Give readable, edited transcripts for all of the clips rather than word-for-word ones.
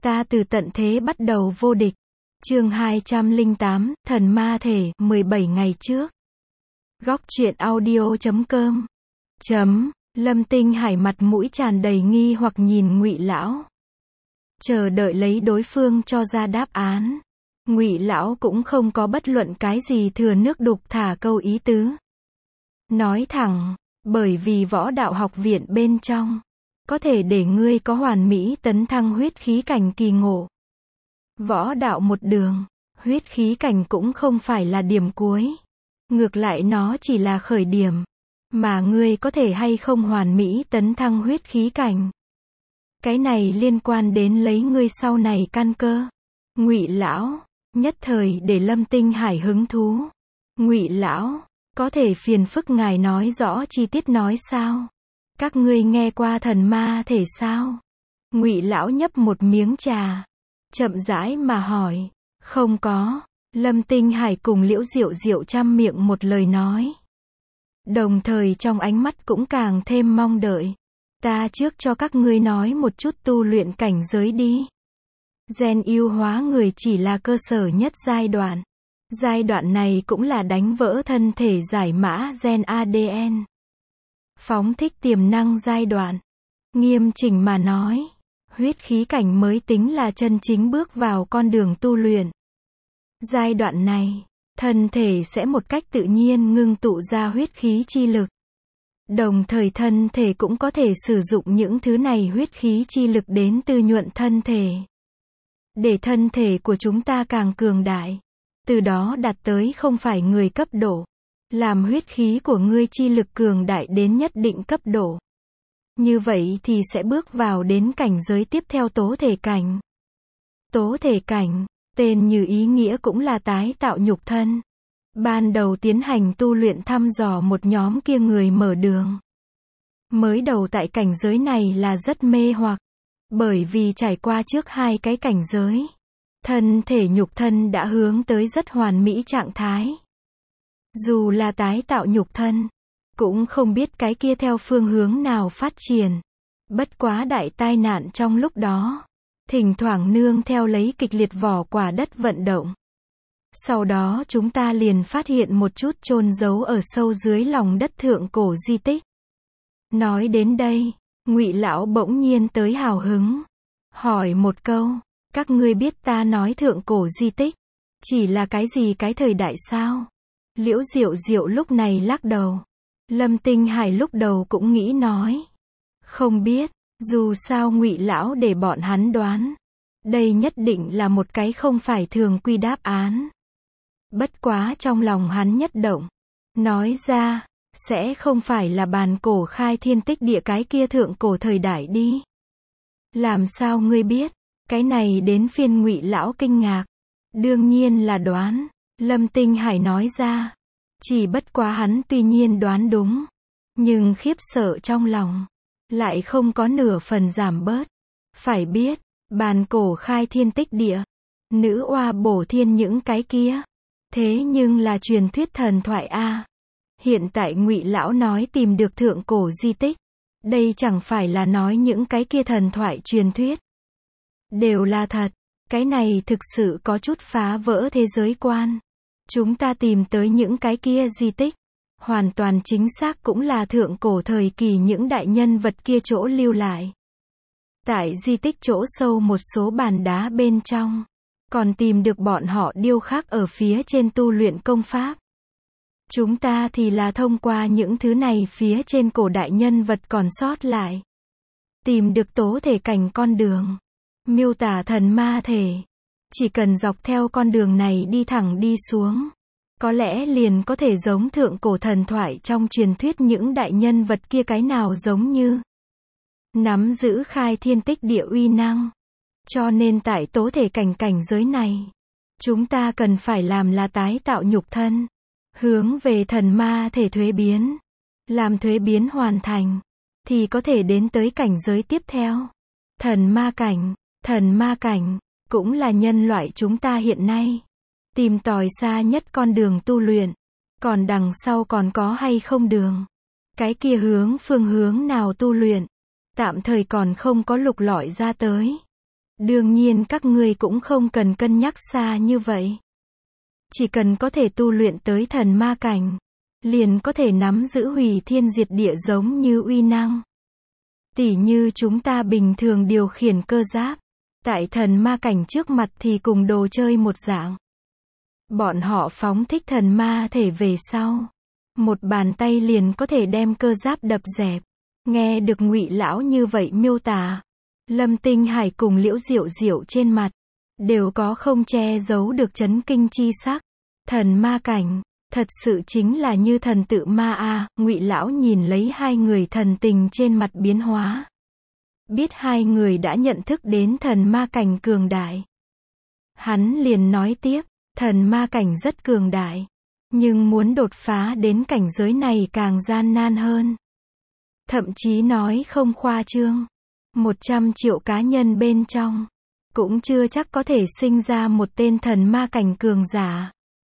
Ta từ tận thế bắt đầu vô địch. Chương 208, Thần Ma Thể, 17 ngày trước. Góc truyện audio.com. Lâm Tinh Hải mặt mũi tràn đầy nghi hoặc nhìn Ngụy lão. Chờ đợi lấy đối phương cho ra đáp án. Ngụy lão cũng không có bất luận cái gì thừa nước đục thả câu ý tứ. Nói thẳng, bởi vì võ đạo học viện bên trong có thể để ngươi có hoàn mỹ tấn thăng huyết khí cảnh kỳ ngộ. Võ đạo một đường, huyết khí cảnh cũng không phải là điểm cuối. Ngược lại nó chỉ là khởi điểm. Mà ngươi có thể hay không hoàn mỹ tấn thăng huyết khí cảnh. Cái này liên quan đến lấy ngươi sau này căn cơ. Ngụy lão, nhất thời để Lâm Tinh Hải hứng thú. Ngụy lão, có thể phiền phức ngài nói rõ chi tiết nói sao? Các ngươi nghe qua thần ma thể sao? Ngụy lão nhấp một miếng trà, chậm rãi mà hỏi. Không có. Lâm Tinh Hải cùng Liễu Diệu Diệu trăm miệng một lời nói. Đồng thời trong ánh mắt cũng càng thêm mong đợi. Ta trước cho các ngươi nói một chút tu luyện cảnh giới đi. Gen yêu hóa người chỉ là cơ sở nhất giai đoạn. Giai đoạn này cũng là đánh vỡ thân thể giải mã gen ADN. Phóng thích tiềm năng giai đoạn. Nghiêm chỉnh mà nói, huyết khí cảnh mới tính là chân chính bước vào con đường tu luyện. Giai đoạn này, thân thể sẽ một cách tự nhiên ngưng tụ ra huyết khí chi lực. Đồng thời thân thể cũng có thể sử dụng những thứ này huyết khí chi lực đến tư nhuận thân thể. Để thân thể của chúng ta càng cường đại. Từ đó đạt tới không phải người cấp độ. Làm huyết khí của ngươi chi lực cường đại đến nhất định cấp độ. Như vậy thì sẽ bước vào đến cảnh giới tiếp theo tố thể cảnh. Tố thể cảnh, tên như ý nghĩa cũng là tái tạo nhục thân. Ban đầu tiến hành tu luyện thăm dò một nhóm kia người mở đường. Mới đầu tại cảnh giới này là rất mê hoặc. Bởi vì trải qua trước hai cái cảnh giới. Thân thể nhục thân đã hướng tới rất hoàn mỹ trạng thái. Dù là tái tạo nhục thân, cũng không biết cái kia theo phương hướng nào phát triển. Bất quá đại tai nạn trong lúc đó. Thỉnh thoảng nương theo lấy kịch liệt vỏ quả đất vận động. Sau đó chúng ta liền phát hiện một chút chôn giấu ở sâu dưới lòng đất thượng cổ di tích. Nói đến đây, Ngụy lão bỗng nhiên tới hào hứng. Hỏi một câu, các ngươi biết ta nói thượng cổ di tích, chỉ là cái gì cái thời đại sao? Liễu Diệu Diệu lúc này lắc đầu. Lâm Tinh Hải lúc đầu cũng nghĩ nói. Không biết, dù sao Ngụy lão để bọn hắn đoán. Đây nhất định là một cái không phải thường quy đáp án. Bất quá trong lòng hắn nhất động. Nói ra, sẽ không phải là bàn cổ khai thiên tích địa cái kia thượng cổ thời đại đi. Làm sao ngươi biết? Cái này đến phiên Ngụy lão kinh ngạc. Đương nhiên là đoán. Lâm Tinh Hải nói ra. Chỉ bất quá hắn tuy nhiên đoán đúng. Nhưng khiếp sợ trong lòng. Lại không có nửa phần giảm bớt. Phải biết, bàn cổ khai thiên tích địa. Nữ oa bổ thiên những cái kia. Thế nhưng là truyền thuyết thần thoại a. Hiện tại Ngụy lão nói tìm được thượng cổ di tích. Đây chẳng phải là nói những cái kia thần thoại truyền thuyết. Đều là thật. Cái này thực sự có chút phá vỡ thế giới quan. Chúng ta tìm tới những cái kia di tích. Hoàn toàn chính xác cũng là thượng cổ thời kỳ những đại nhân vật kia chỗ lưu lại. Tại di tích chỗ sâu một số bàn đá bên trong. Còn tìm được bọn họ điêu khắc ở phía trên tu luyện công pháp. Chúng ta thì là thông qua những thứ này phía trên cổ đại nhân vật còn sót lại. Tìm được tố thể cảnh con đường. Miêu tả thần ma thể. Chỉ cần dọc theo con đường này đi thẳng đi xuống. Có lẽ liền có thể giống thượng cổ thần thoại trong truyền thuyết những đại nhân vật kia cái nào giống như. Nắm giữ khai thiên tích địa uy năng. Cho nên tại tố thể cảnh giới này. Chúng ta cần phải làm là tái tạo nhục thân. Hướng về thần ma thể thuế biến. Làm thuế biến hoàn thành. Thì có thể đến tới cảnh giới tiếp theo. Thần ma cảnh. Thần ma cảnh. Cũng là nhân loại chúng ta hiện nay. Tìm tòi xa nhất con đường tu luyện. Còn đằng sau còn có hay không đường. Cái kia phương hướng nào tu luyện. Tạm thời còn không có lục lọi ra tới. Đương nhiên các ngươi cũng không cần cân nhắc xa như vậy. Chỉ cần có thể tu luyện tới thần ma cảnh, liền có thể nắm giữ hủy thiên diệt địa giống như uy năng. Tỉ như chúng ta bình thường điều khiển cơ giáp, tại thần ma cảnh trước mặt thì cùng đồ chơi một dạng. Bọn họ phóng thích thần ma thể về sau, một bàn tay liền có thể đem cơ giáp đập dẹp. Nghe được Ngụy lão như vậy miêu tả, Lâm Tinh Hải cùng Liễu Diệu Diệu trên mặt đều có không che giấu được chấn kinh chi sắc. Thần ma cảnh, thật sự chính là như thần tự ma a. Ngụy lão nhìn lấy hai người thần tình trên mặt biến hóa, biết hai người đã nhận thức đến thần ma cảnh cường đại. Hắn liền nói tiếp, thần ma cảnh rất cường đại, nhưng muốn đột phá đến cảnh giới này càng gian nan hơn. Thậm chí nói không khoa trương, 100 triệu cá nhân bên trong, cũng chưa chắc có thể sinh ra một tên thần ma cảnh cường giả.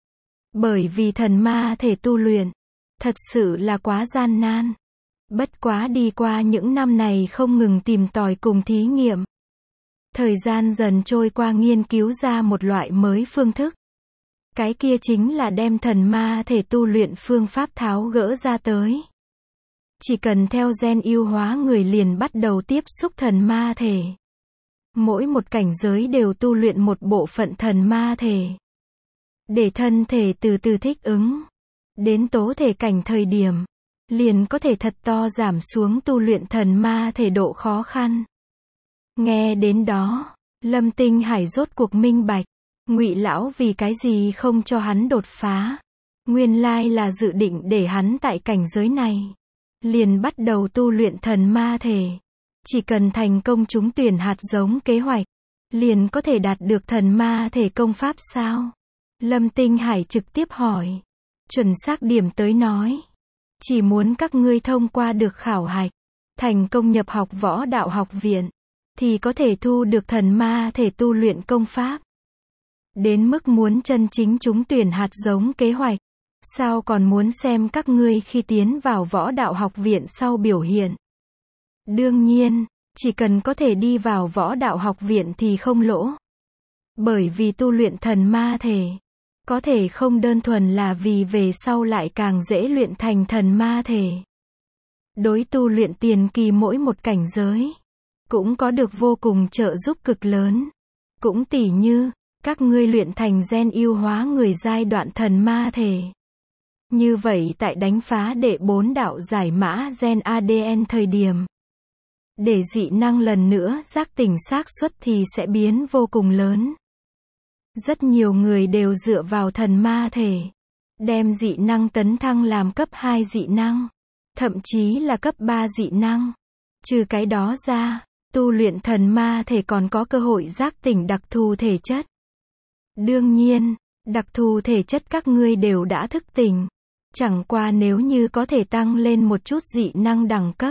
Bởi vì thần ma thể tu luyện, thật sự là quá gian nan. Bất quá đi qua những năm này không ngừng tìm tòi cùng thí nghiệm. Thời gian dần trôi qua nghiên cứu ra một loại mới phương thức. Cái kia chính là đem thần ma thể tu luyện phương pháp tháo gỡ ra tới. Chỉ cần theo gen ưu hóa người liền bắt đầu tiếp xúc thần ma thể. Mỗi một cảnh giới đều tu luyện một bộ phận thần ma thể. Để thân thể từ từ thích ứng. Đến tố thể cảnh thời điểm, liền có thể thật to giảm xuống tu luyện thần ma thể độ khó khăn. Nghe đến đó, Lâm Tinh Hải rốt cuộc minh bạch, Ngụy lão vì cái gì không cho hắn đột phá. Nguyên lai là dự định để hắn tại cảnh giới này liền bắt đầu tu luyện thần ma thể. Chỉ cần thành công trúng tuyển hạt giống kế hoạch, liền có thể đạt được thần ma thể công pháp sao? Lâm Tinh Hải trực tiếp hỏi. Chuẩn xác điểm tới nói, chỉ muốn các ngươi thông qua được khảo hạch, thành công nhập học võ đạo học viện, thì có thể thu được thần ma thể tu luyện công pháp. Đến mức muốn chân chính trúng tuyển hạt giống kế hoạch, sao còn muốn xem các ngươi khi tiến vào võ đạo học viện sau biểu hiện. Đương nhiên, chỉ cần có thể đi vào võ đạo học viện thì không lỗ. Bởi vì tu luyện thần ma thể, có thể không đơn thuần là vì về sau lại càng dễ luyện thành thần ma thể. Đối tu luyện tiền kỳ mỗi một cảnh giới, cũng có được vô cùng trợ giúp cực lớn. Cũng tỉ như, các ngươi luyện thành gen ưu hóa người giai đoạn thần ma thể. Như vậy tại đánh phá đệ 4 đạo giải mã gen ADN thời điểm, để dị năng lần nữa giác tỉnh xác suất thì sẽ biến vô cùng lớn. Rất nhiều người đều dựa vào thần ma thể, đem dị năng tấn thăng làm cấp 2 dị năng, thậm chí là cấp 3 dị năng. Trừ cái đó ra, tu luyện thần ma thể còn có cơ hội giác tỉnh đặc thù thể chất. Đương nhiên, đặc thù thể chất các ngươi đều đã thức tỉnh. Chẳng qua nếu như có thể tăng lên một chút dị năng đẳng cấp,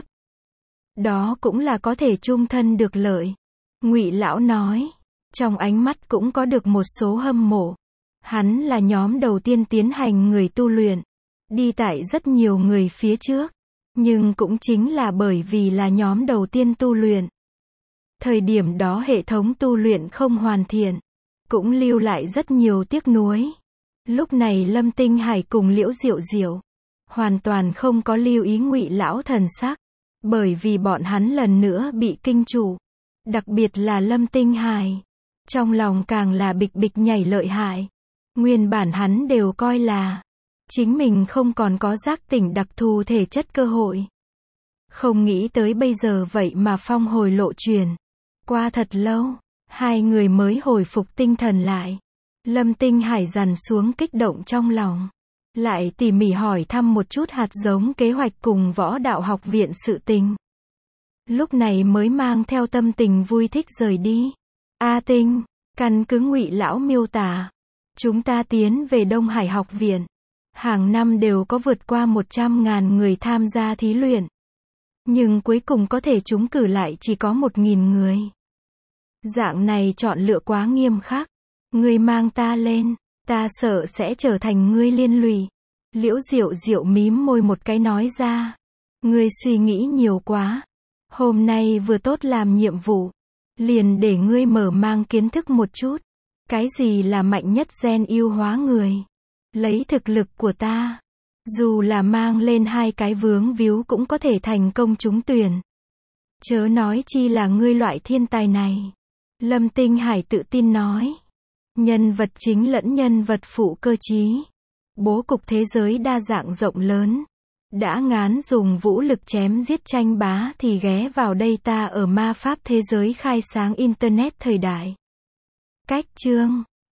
đó cũng là có thể chung thân được lợi. Ngụy lão nói, trong ánh mắt cũng có được một số hâm mộ. Hắn là nhóm đầu tiên tiến hành người tu luyện, đi tại rất nhiều người phía trước. Nhưng cũng chính là bởi vì là nhóm đầu tiên tu luyện. Thời điểm đó hệ thống tu luyện không hoàn thiện, cũng lưu lại rất nhiều tiếc nuối. Lúc này Lâm Tinh Hải cùng Liễu Diệu Diệu hoàn toàn không có lưu ý Ngụy lão thần sắc, bởi vì bọn hắn lần nữa bị kinh trụ. Đặc biệt là Lâm Tinh Hải, trong lòng càng là bịch bịch nhảy lợi hại. Nguyên bản hắn đều coi là chính mình không còn có giác tỉnh đặc thù thể chất cơ hội. Không nghĩ tới bây giờ vậy mà phong hồi lộ truyền. Qua thật lâu, hai người mới hồi phục tinh thần lại. Lâm Tinh Hải dằn xuống kích động trong lòng, lại tỉ mỉ hỏi thăm một chút hạt giống kế hoạch cùng võ đạo học viện sự tình. Lúc này mới mang theo tâm tình vui thích rời đi. A Tinh, căn cứ Ngụy lão miêu tả, chúng ta tiến về Đông Hải học viện. Hàng năm đều có vượt qua 100.000 người tham gia thí luyện. Nhưng cuối cùng có thể trúng cử lại chỉ có 1.000 người. Dạng này chọn lựa quá nghiêm khắc. Ngươi mang ta lên, ta sợ sẽ trở thành ngươi liên lụy. Liễu Diệu Diệu mím môi một cái nói ra. Ngươi suy nghĩ nhiều quá. Hôm nay vừa tốt làm nhiệm vụ, Liền để ngươi mở mang kiến thức một chút. Cái gì là mạnh nhất gen yêu hóa người? Lấy thực lực của ta, dù là mang lên 2 cái vướng víu cũng có thể thành công trúng tuyển. Chớ nói chi là ngươi loại thiên tài này. Lâm Tinh Hải tự tin nói. Nhân vật chính lẫn nhân vật phụ cơ trí. Bố cục thế giới đa dạng rộng lớn. Đã ngán dùng vũ lực chém giết tranh bá thì ghé vào đây, ta ở ma pháp thế giới khai sáng Internet thời đại. Cách chương